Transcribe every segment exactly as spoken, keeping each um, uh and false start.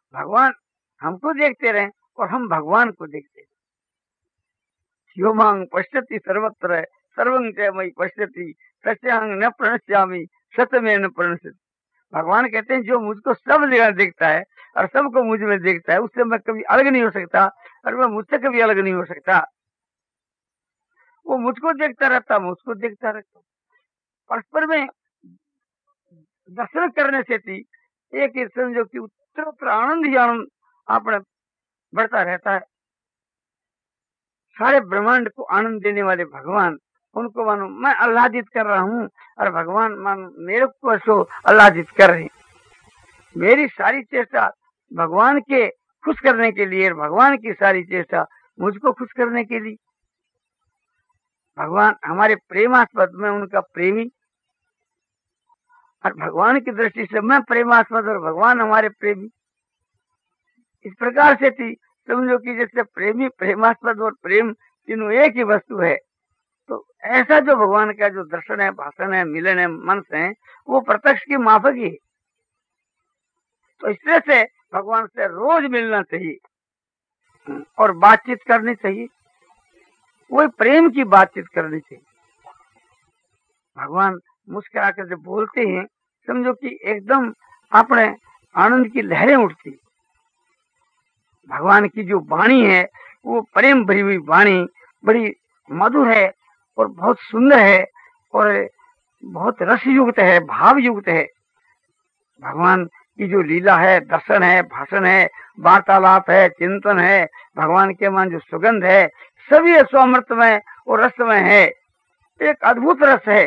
भगवान हमको देखते रहे और हम भगवान को देखते रहे। यो मांग पश्यति सर्वत्र सर्वं च मयि पश्यति तस्यांग न प्रणश्यामि सतमे न प्रणश्यति। भगवान कहते हैं जो मुझको सब जगह देखता है और सबको मुझ में देखता है, उससे मैं कभी अलग नहीं हो सकता और मैं मुझसे कभी अलग नहीं हो सकता। वो मुझको देखता रहता, मुझको देखता रहता। परस्पर में दर्शन करने से थी एक ही समझो कि उत्तर आनंद ही आनंद अपने बढ़ता रहता है। सारे ब्रह्मांड को आनंद देने वाले भगवान, उनको मानो मैं आह्लादित कर रहा हूँ और भगवान मानो मेरे को सो आह्लादित कर रहे हैं। मेरी सारी चेष्टा भगवान के खुश करने के लिए, भगवान की सारी चेष्टा मुझको खुश करने के लिए। भगवान हमारे प्रेमास्पद में उनका प्रेमी और भगवान की दृष्टि से मैं प्रेमास्पद और भगवान हमारे प्रेमी। इस प्रकार से थी समझो कि जैसे प्रेमी प्रेमास्पद और प्रेम तीनों एक ही वस्तु है। तो ऐसा जो भगवान का जो दर्शन है, भाषण है, मिलन है, मन से है, वो प्रत्यक्ष की माफक ही है। तो इस तरह से भगवान से रोज मिलना चाहिए और बातचीत करनी चाहिए, वही प्रेम की बातचीत करनी चाहिए। भगवान मुस्कुरा कर जब बोलते हैं समझो कि एकदम अपने आनंद की लहरें उठती। भगवान की जो वाणी है वो प्रेम भरी हुई वाणी बड़ी मधुर है और बहुत सुंदर है और बहुत रस युक्त है, भाव युक्त है। भगवान की जो लीला है, दर्शन है, भाषण है, वार्तालाप है, चिंतन है, भगवान के मन जो सुगंध है, सभी स्वामृतमय और रसमय है, एक अद्भुत रस है।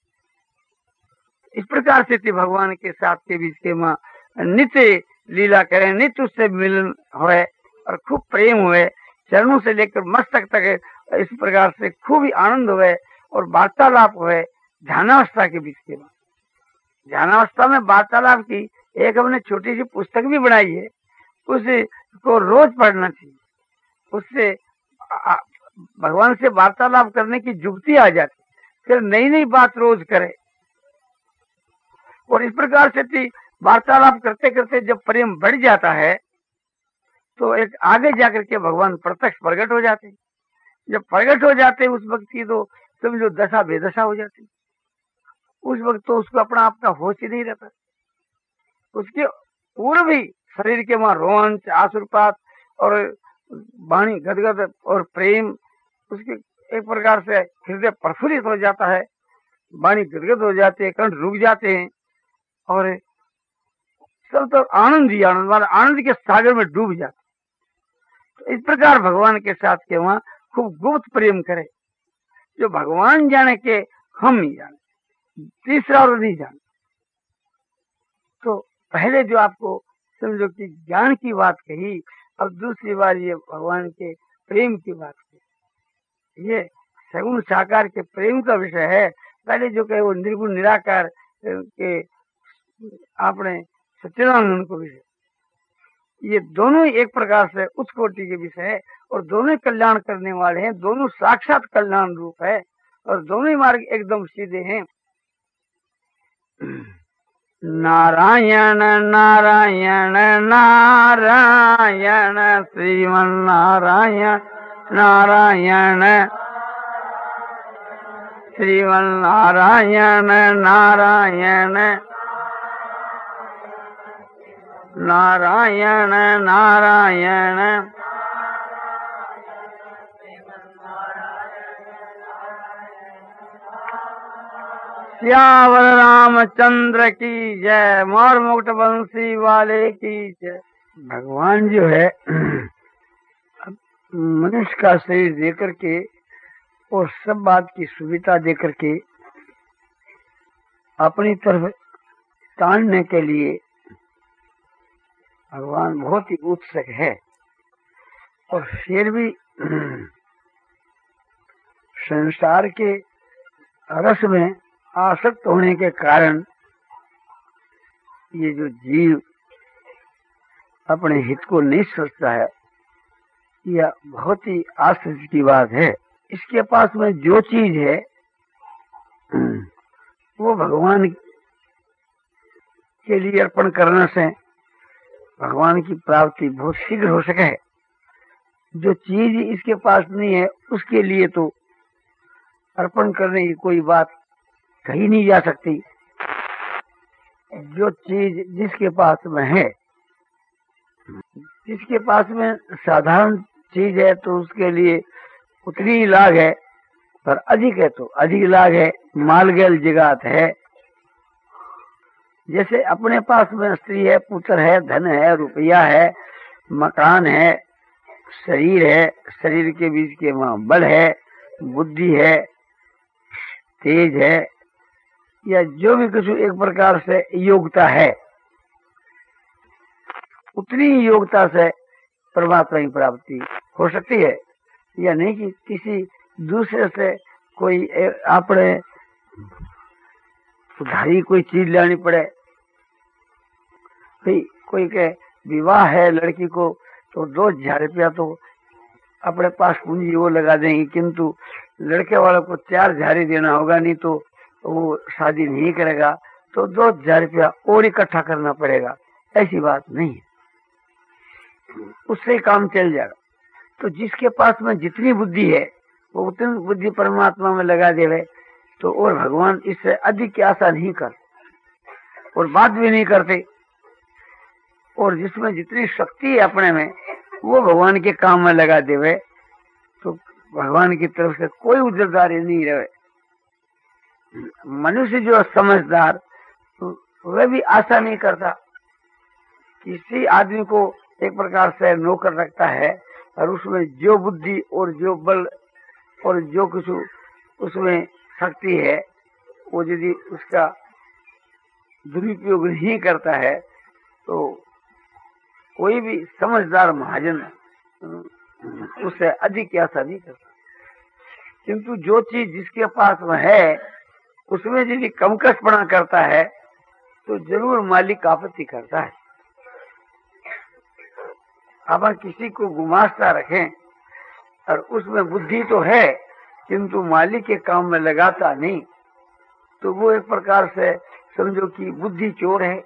इस प्रकार से भगवान के साथ के बीच के माँ नित्य लीला करें, नित्य उससे मिलन हुए और खूब प्रेम हुए, चरणों से लेकर मस्तक तक इस प्रकार से खूब ही आनंद हुए और वार्तालाप हुए ध्यानावस्था के बीच के माँ। ध्यानावस्था में वार्तालाप की एक हमने छोटी सी पुस्तक भी बनाई है, उसको रोज पढ़ना चाहिए। उससे भगवान से वार्तालाप करने की जुगती आ जाती, फिर नई नई बात रोज करे। और इस प्रकार से वार्तालाप करते करते जब प्रेम बढ़ जाता है तो एक आगे जाकर के भगवान प्रत्यक्ष प्रकट हो जाते। जब प्रकट हो जाते उस वक्त की तो समझो दशा बेदशा हो जाती। उस वक्त तो उसको अपना अपना होश ही नहीं रहता। उसके पूर्व ही शरीर के वहां रोमांच, आसुरपात और वाणी गदगद और प्रेम, उसके एक प्रकार से हृदय प्रफुल्लित हो जाता है, वाणी गदगद हो जाती है, कंठ रुक जाते हैं और सब तो आनंद ही आनंद वाला आनंद के सागर में डूब जाते। तो इस प्रकार भगवान के साथ के वहां खूब गुप्त प्रेम करे, जो भगवान जाने के हम नहीं जाने, तीसरा और नहीं जाने। तो पहले जो आपको समझो कि ज्ञान की बात कही, अब दूसरी बार ये भगवान के प्रेम की बात कही। ये सगुण साकार के प्रेम का विषय है। पहले जो कहे वो निर्गुण निराकार के आपने सच्चिदानंद को विषय, ये दोनों एक प्रकार से उच्च कोटि के विषय है और दोनों कल्याण करने वाले हैं, दोनों साक्षात कल्याण रूप है और दोनों ही मार्ग एकदम सीधे हैं। नारायण नारायण नारायण श्रीमन नारायण नारायण श्रीमन नारायण नारायण नारायण नारायण श्यावर रामचंद्र की जय, मोर मुकुट बंसी वाले की जय। भगवान जो है मनुष्य का शरीर देकर के और सब बात की सुविधा देकर के अपनी तरफ तानने के लिए भगवान बहुत ही उत्सुक है। और फिर भी संसार के रस में आसक्त होने के कारण ये जो जीव अपने हित को नहीं सोचता है, यह बहुत ही आश्चर्य की बात है। इसके पास में जो चीज है वो भगवान के लिए अर्पण करने से भगवान की प्राप्ति बहुत शीघ्र हो सके। जो चीज इसके पास नहीं है उसके लिए तो अर्पण करने की कोई बात कही नहीं जा सकती। जो चीज जिसके पास में है, जिसके पास में साधारण चीज है तो उसके लिए उतनी ही लाग है, पर अधिक है तो अधिक लाग है। मालगैल जगात है। जैसे अपने पास में स्त्री है, पुत्र है, धन है, रुपया है, मकान है, शरीर है, शरीर के बीच के वहां बल है, बुद्धि है, तेज है, या जो भी कुछ एक प्रकार से योग्यता है, उतनी ही योग्यता से परमात्मा की प्राप्ति हो सकती है। या नहीं कि किसी दूसरे से कोई अपने उधारी कोई चीज लानी पड़े। कोई कोई के विवाह है लड़की को तो दो हजार रुपया तो अपने पास पूंजी वो लगा देंगे, किंतु लड़के वालों को चार हजार ही देना होगा, नहीं तो वो शादी नहीं करेगा। तो दो हजार रुपया और इकट्ठा करना पड़ेगा, ऐसी बात नहीं है, उससे काम चल जाएगा। तो जिसके पास में जितनी बुद्धि है वो उतनी बुद्धि परमात्मा में लगा देवे तो और भगवान इससे अधिक की आशा नहीं कर और बात भी नहीं करते। और जिसमें जितनी शक्ति है अपने में वो भगवान के काम में लगा देवे तो भगवान की तरफ से कोई उधरदारी नहीं रहे। मनुष्य जो समझदार वह भी आशा नहीं करता। किसी आदमी को एक प्रकार से नौकर रखता है और उसमें जो बुद्धि और जो बल और जो कुछ उसमें शक्ति है वो यदि उसका दुरुपयोग नहीं करता है तो कोई भी समझदार महाजन उससे अधिक की आशा नहीं करता। किंतु जो चीज जिसके पास में है उसमें यदि कमकसपना करता है तो जरूर मालिक आपत्ति करता है। अब किसी को गुमास्ता रखें और उसमें बुद्धि तो है किंतु मालिक के काम में लगाता नहीं तो वो एक प्रकार से समझो कि बुद्धि चोर है।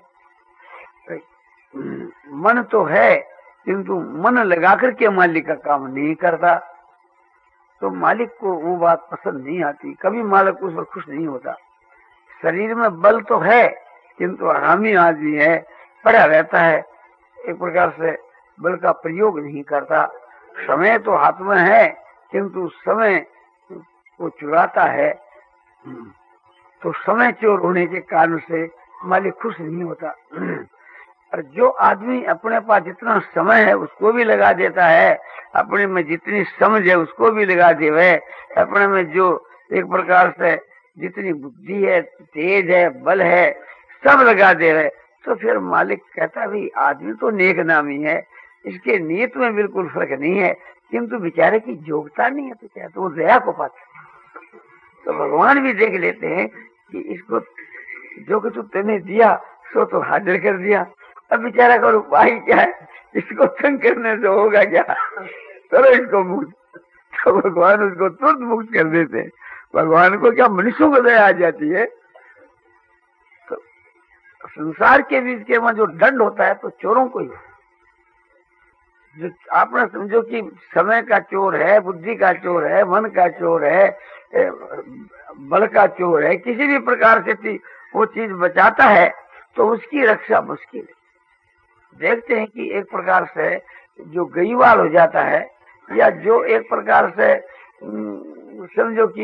मन तो है किंतु मन लगा करके मालिक का काम नहीं करता तो मालिक को वो बात पसंद नहीं आती। कभी मालिक उस पर खुश नहीं होता। शरीर में बल तो है किंतु हरामी आदमी है, पड़ा रहता है, एक प्रकार से बल का प्रयोग नहीं करता। समय तो हाथ में है किंतु समय को चुराता है तो समय चोर होने के कारण से मालिक खुश नहीं होता। और जो आदमी अपने पास जितना समय है उसको भी लगा देता है, अपने में जितनी समझ है उसको भी लगा देवे, अपने में जो एक प्रकार से जितनी बुद्धि है, तेज है, बल है, सब लगा दे रहे, तो फिर मालिक कहता भी आदमी तो नेक नामी है, इसके नीयत में बिल्कुल फर्क नहीं है, किंतु बेचारे की योग्यता नहीं है तो क्या, तो वो दया को पाते। तो भगवान भी देख लेते हैं कि इसको जो कुछ तुमने दिया सो तो हाजिर कर दिया, अब बेचारा का उपाय क्या है, इसको तंग करने से होगा क्या, चलो इसको मुक्त। तो भगवान उसको तुरंत मुक्त कर देते हैं। भगवान को क्या मनुष्यों को दया आ जाती है। तो संसार के बीच के में जो दंड होता है तो चोरों को ही, जो आपने समझो कि समय का चोर है, बुद्धि का चोर है, मन का चोर है, बल का चोर है, किसी भी प्रकार से वो चीज बचाता है तो उसकी रक्षा मुश्किल है। देखते हैं कि एक प्रकार से जो गईवाल हो जाता है या जो एक प्रकार से समझो कि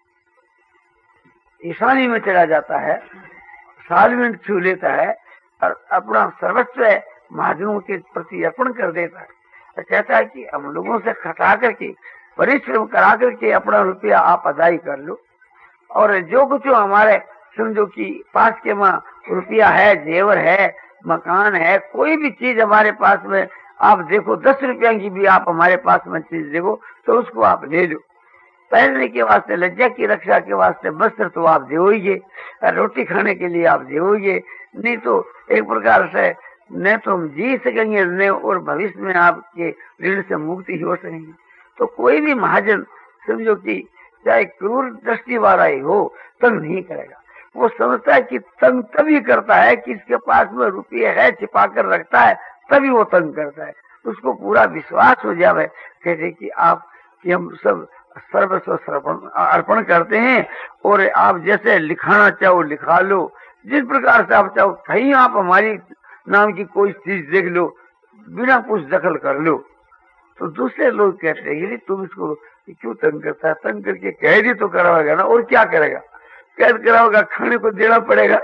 ईशानी में चला जाता है, साल में छू लेता है और अपना सर्वस्व महाजनों के प्रति अर्पण कर देता है, तो कहता है कि हम लोगों से खटा करके परिश्रम करा करके अपना रुपया आप अदाई कर लो, और जो कुछ हमारे समझो कि पास के में रुपया है, जेवर है, मकान है, कोई भी चीज हमारे पास में आप देखो, दस रुपया की भी आप हमारे पास में चीज देखो तो उसको आप ले लो। पहनने के वास्ते, लज्जा की रक्षा के वास्ते वस्त्र तो आप दोगे, रोटी खाने के लिए आप दोगे, नहीं तो एक प्रकार से न तो हम जी सकेंगे न और भविष्य में आपके ऋण से मुक्ति हो सकेंगे। तो कोई भी महाजन समझो कि चाहे क्रूर दृष्टि वाला ही हो, तंग नहीं करेगा। वो समझता है कि तंग तभी करता है कि इसके पास में रुपये है, छिपा कर रखता है, तभी वो तंग करता है। उसको पूरा विश्वास हो जावे कहते कि आप कि हम सब सर्वस्व अर्पण करते हैं और आप जैसे लिखाना चाहो लिखा लो, जिस प्रकार से आप चाहो, कहीं आप हमारी नाम की कोई चीज देख लो, बिना कुछ दखल कर लो। तो दूसरे लोग कहते हैं कि तुम इसको क्यों तंग करता है, तंग करके कैद तो कराएगा ना, और क्या करेगा, कैद कराओगा, खाने को देना पड़ेगा,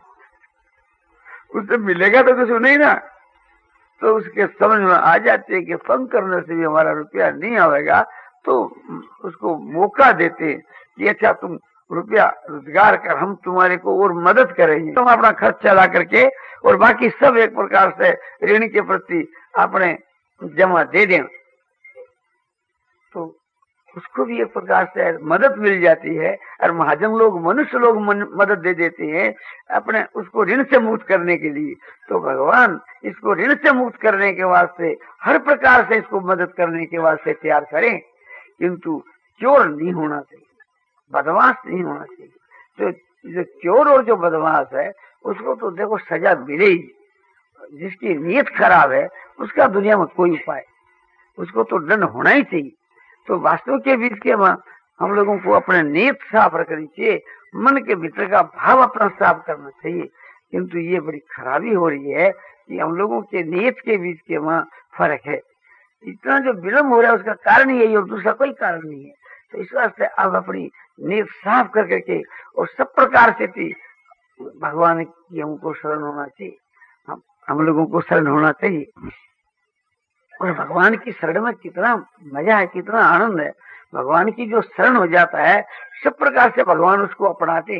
उससे मिलेगा तो कुछ नहीं ना। तो उसके समझ में आ जाते है कि तंग करने से भी हमारा रुपया नहीं आएगा, तो उसको मौका देते कि अच्छा तुम रुपया रोजगार कर, हम तुम्हारे को और मदद करेंगे, तुम अपना खर्च चला करके और बाकी सब एक प्रकार से ऋण के प्रति अपने जमा दे दें। तो उसको भी एक प्रकार से मदद मिल जाती है। और महाजन लोग, मनुष्य लोग मदद दे देते हैं अपने उसको ऋण से मुक्त करने के लिए। तो भगवान इसको ऋण से मुक्त करने के वास्ते हर प्रकार से इसको मदद करने के वास्ते तैयार करें, किंतु चोर नहीं होना चाहिए, बदमाश नहीं होना चाहिए। तो जो चोर और जो बदमाश है उसको तो देखो सजा मिलेगी, जिसकी नीयत खराब है उसका दुनिया में कोई उपाय, उसको तो दंड होना ही चाहिए। तो वास्तव के बीच के हम लोगों को अपने नीयत साफ रखनी चाहिए, मन के भीतर का भाव अपना साफ करना चाहिए। किंतु ये बड़ी खराबी हो रही है कि हम लोगों के नीयत के बीच के वहाँ फर्क है। इतना जो विलम्ब हो रहा है उसका कारण यही और दूसरा कोई कारण नहीं है। तो इस वास्ते अब अपनी नीयत साफ कर करके और सब प्रकार से थी भगवान की हमको शरण होना चाहिए, हम हम लोगों को शरण होना चाहिए। और भगवान की शरण में कितना मजा है, कितना आनंद है। भगवान की जो शरण हो जाता है सब प्रकार से भगवान उसको अपनाते,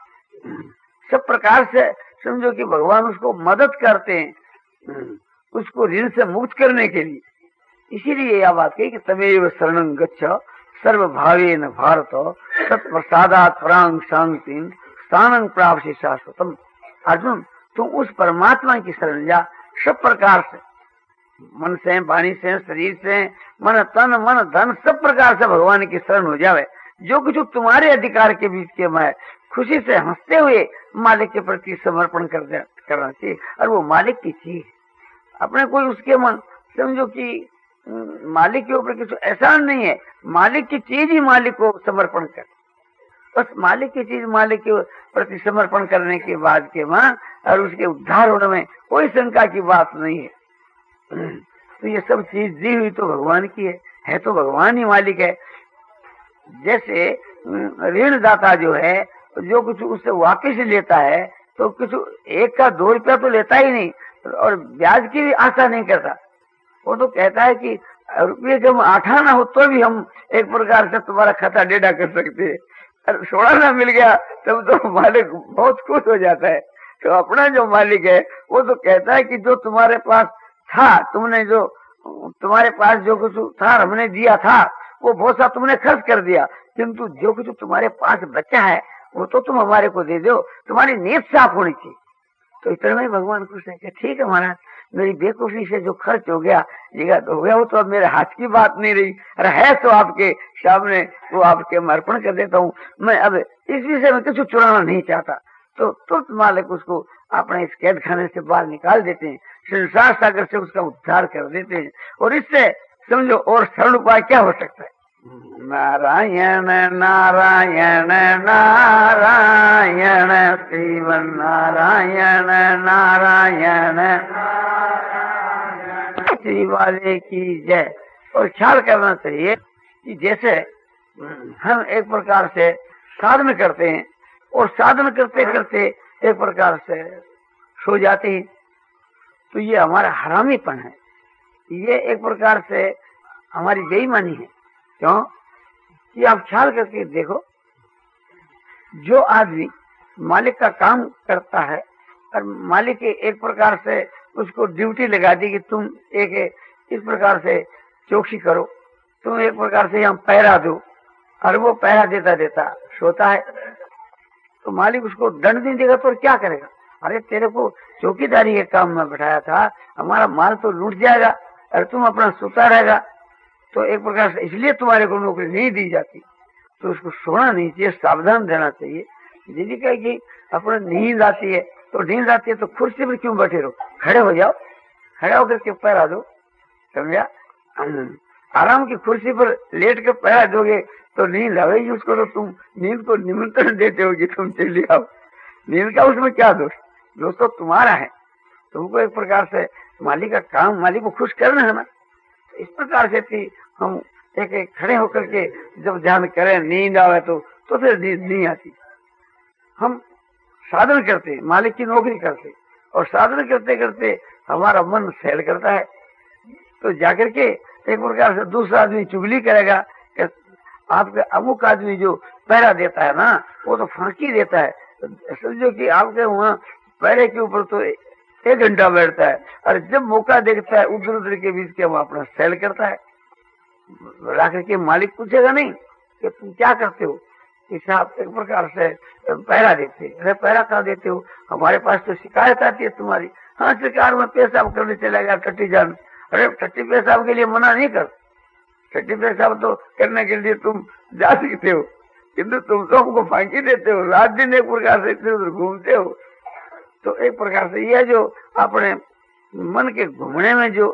सब प्रकार से समझो कि भगवान उसको मदद करते हैं उसको ऋण से मुक्त करने के लिए। इसीलिए यह बात कही कि तमेव शरणं गच्छ सर्वभावेन भारत तत्प्रसादात् परां शांतिं स्थानं प्राप्स्यसि शाश्वतम्। अर्जुन तुम उस परमात्मा की शरण जा, सब प्रकार से, मन से, वाणी से, शरीर से, मन तन मन धन सब प्रकार से भगवान की शरण हो जावे। जो कुछ तुम्हारे अधिकार के बीच के मैं खुशी से हंसते हुए मालिक के प्रति समर्पण कर करना चाहिए। और वो मालिक की चीज, अपने कोई उसके मन समझो कि मालिक के ऊपर कुछ एहसान नहीं है, मालिक की चीज ही मालिक को समर्पण कर, बस मालिक की चीज मालिक के प्रति समर्पण करने के बाद के वहां और उसके उद्धार होने में कोई शंका की बात नहीं है। तो ये सब चीज दी हुई तो भगवान की है, है तो भगवान ही मालिक है। जैसे ऋणदाता जो है जो कुछ उससे वापिस लेता है तो कुछ एक का दो रुपया तो लेता ही नहीं और ब्याज की भी आशा नहीं करता। वो तो कहता है कि रुपये जब आठाना हो तो भी हम एक प्रकार से तुम्हारा खाता डेढ़ा कर सकते हैं, और सोलह मिल गया तब तो मालिक बहुत खुश हो जाता है। तो अपना जो मालिक है वो तो कहता है कि जो तुम्हारे पास था, तुमने जो तुम्हारे पास जो कुछ था हमने दिया था वो बहुत सा तुमने खर्च कर दिया, किंतु जो कुछ तुम्हारे पास बचा है वो तो तुम हमारे को दे दो, तुम्हारी नीयत साफ होनी चाहिए। तो इतना में भगवान खुश है कि ठीक है महाराज, मेरी बेवकूफी से जो खर्च हो गया जगह तो हो गया, वो तो अब मेरे हाथ की बात नहीं रही, अरे है तो आपके सामने, वो आपके अर्पण कर देता हूँ। मैं अब इस विषय में कुछ चुराना नहीं चाहता। तो तुरंत मालिक उसको अपने इस कैद खाने से बाहर निकाल देते हैं, संसार सागर से उसका उद्धार कर देते हैं। और इससे समझो और सरल उपाय क्या हो सकता है? नारायण नारायण नारायण श्रीमन नारायण नारायण श्री वाले की जय। और ख्याल करना चाहिए कि जैसे हम एक प्रकार से साधन करते हैं और साधन करते करते एक प्रकार से सो जाते हैं, तो ये हमारा हरामीपन है, ये एक प्रकार से हमारी बेईमानी है। क्यों कि आप ख्याल करके देखो, जो आदमी मालिक का काम करता है और मालिक एक प्रकार से उसको ड्यूटी लगा दी कि तुम एक इस प्रकार से चौकसी करो, तुम एक प्रकार से यहाँ पहरा दो, और वो पहरा देता देता सोता है, तो मालिक उसको दंड नहीं देगा तो क्या करेगा? अरे तेरे को चौकीदारी के काम में बैठाया था, हमारा माल तो लूट जाएगा और तुम अपना सोता रहेगा, तो एक प्रकार से इसलिए तुम्हारे को नौकरी नहीं दी जाती। तो उसको सोना नहीं चाहिए, सावधान रहना चाहिए। यदि कहे कि अपने नींद आती है तो नींद आती है तो कुर्सी पर क्यों बैठे रहो, खड़े हो जाओ, खड़ा होकर के पहरा दो, समझा। आराम की कुर्सी पर लेट कर पहरा दोगे तो नींद आवेगी उसको, तो तुम नींद को निमंत्रण देते हो कि तुम चलिए आओ। नींद का उसमें क्या दोष, दोस्त तो तुम्हारा है। तुमको एक प्रकार से मालिक का काम, मालिक को खुश करना है ना। इस प्रकार से थी हम एक एक खड़े होकर के जब ध्यान करें, नींद आवे तो तो फिर नींद नहीं आती। हम साधन करते, मालिक की नौकरी करते, और साधन करते करते हमारा मन सैल करता है, तो जाकर के एक प्रकार से दूसरा आदमी चुगली करेगा कि आपके अमुक आदमी जो पहरा देता है ना, वो तो फांकी देता है। समझो कि आपके वहाँ पैरे के ऊपर तो एक घंटा बैठता है, और जब मौका देखता है उधर उधर के बीच के वो अपना सेल करता है। लाकर के मालिक पूछेगा नहीं कि तुम क्या करते हो, इसे आप एक प्रकार से पहरा देते। अरे पहरा कहाँ देते हो, हमारे पास तो शिकायत आती है तुम्हारी। हाँ, शिकार में पेशाब करने चला गया टट्टी जान। अरे टट्टी पेशाब के लिए मना नहीं कर, टट्टी पेशाब तो करने के लिए तुम जा सकते हो, किंतु तुम तो हमको फांकी देते हो, रात दिन एक प्रकार से इधर उधर घूमते हो। तो एक प्रकार से यह जो अपने मन के घूमने में जो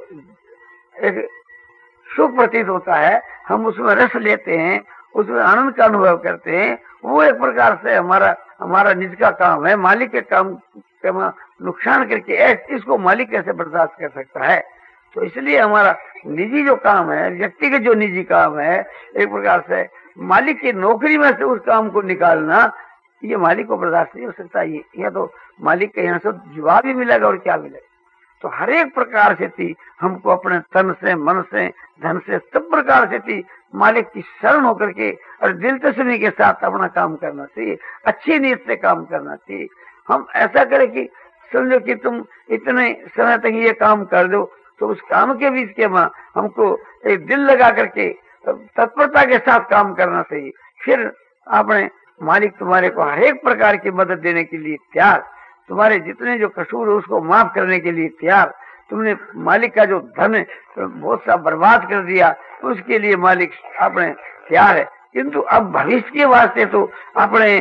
एक सुख प्रतीत होता है, हम उसमें रस लेते हैं, उसमें आनंद का अनुभव करते हैं, वो एक प्रकार से हमारा हमारा निज का काम है। मालिक के काम का नुकसान करके इसको मालिक कैसे बर्दाश्त कर सकता है। तो इसलिए हमारा निजी जो काम है, व्यक्तिगत जो निजी काम है, एक प्रकार से मालिक की नौकरी में से उस काम को निकालना, ये मालिक को बर्दाश्त नहीं हो सकता। ये यह तो मालिक के यहाँ से जवाब ही मिलेगा और क्या मिलेगा। तो हर एक प्रकार से थी हमको अपने तन से, मन से, धन से, सब प्रकार से थी मालिक की शरण होकर के और दिलचस्पी के साथ अपना काम करना चाहिए, अच्छी नीयत से काम करना चाहिए। हम ऐसा करें कि समझो कि तुम इतने समय तक ये काम कर दो, तो उस काम के बीच के मां हमको एक दिल लगा करके तत्परता के साथ काम करना चाहिए। फिर आपने मालिक तुम्हारे को हर एक प्रकार की मदद देने के लिए तैयार, तुम्हारे जितने जो कसूर है उसको माफ करने के लिए तैयार। तुमने मालिक का जो धन बहुत सा बर्बाद कर दिया, तो उसके लिए मालिक आपने तैयार है। किंतु अब भविष्य के वास्ते तो अपने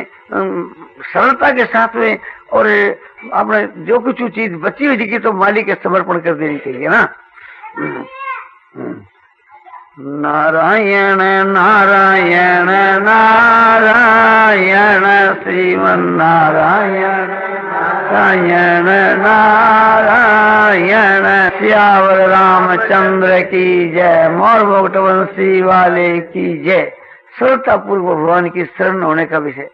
सरलता के साथ में और अपने जो कुछ चीज बची हुई थी तो मालिक के समर्पण कर देनी चाहिए ना। नारायण नारायण नारायण श्रीमन नारायण नारायण नारायण। श्यावर रामचंद्र की जय, मोर मुकुटवंशी वाले की जय। श्रद्धा पूर्व भगवान की शरण होने का विषय।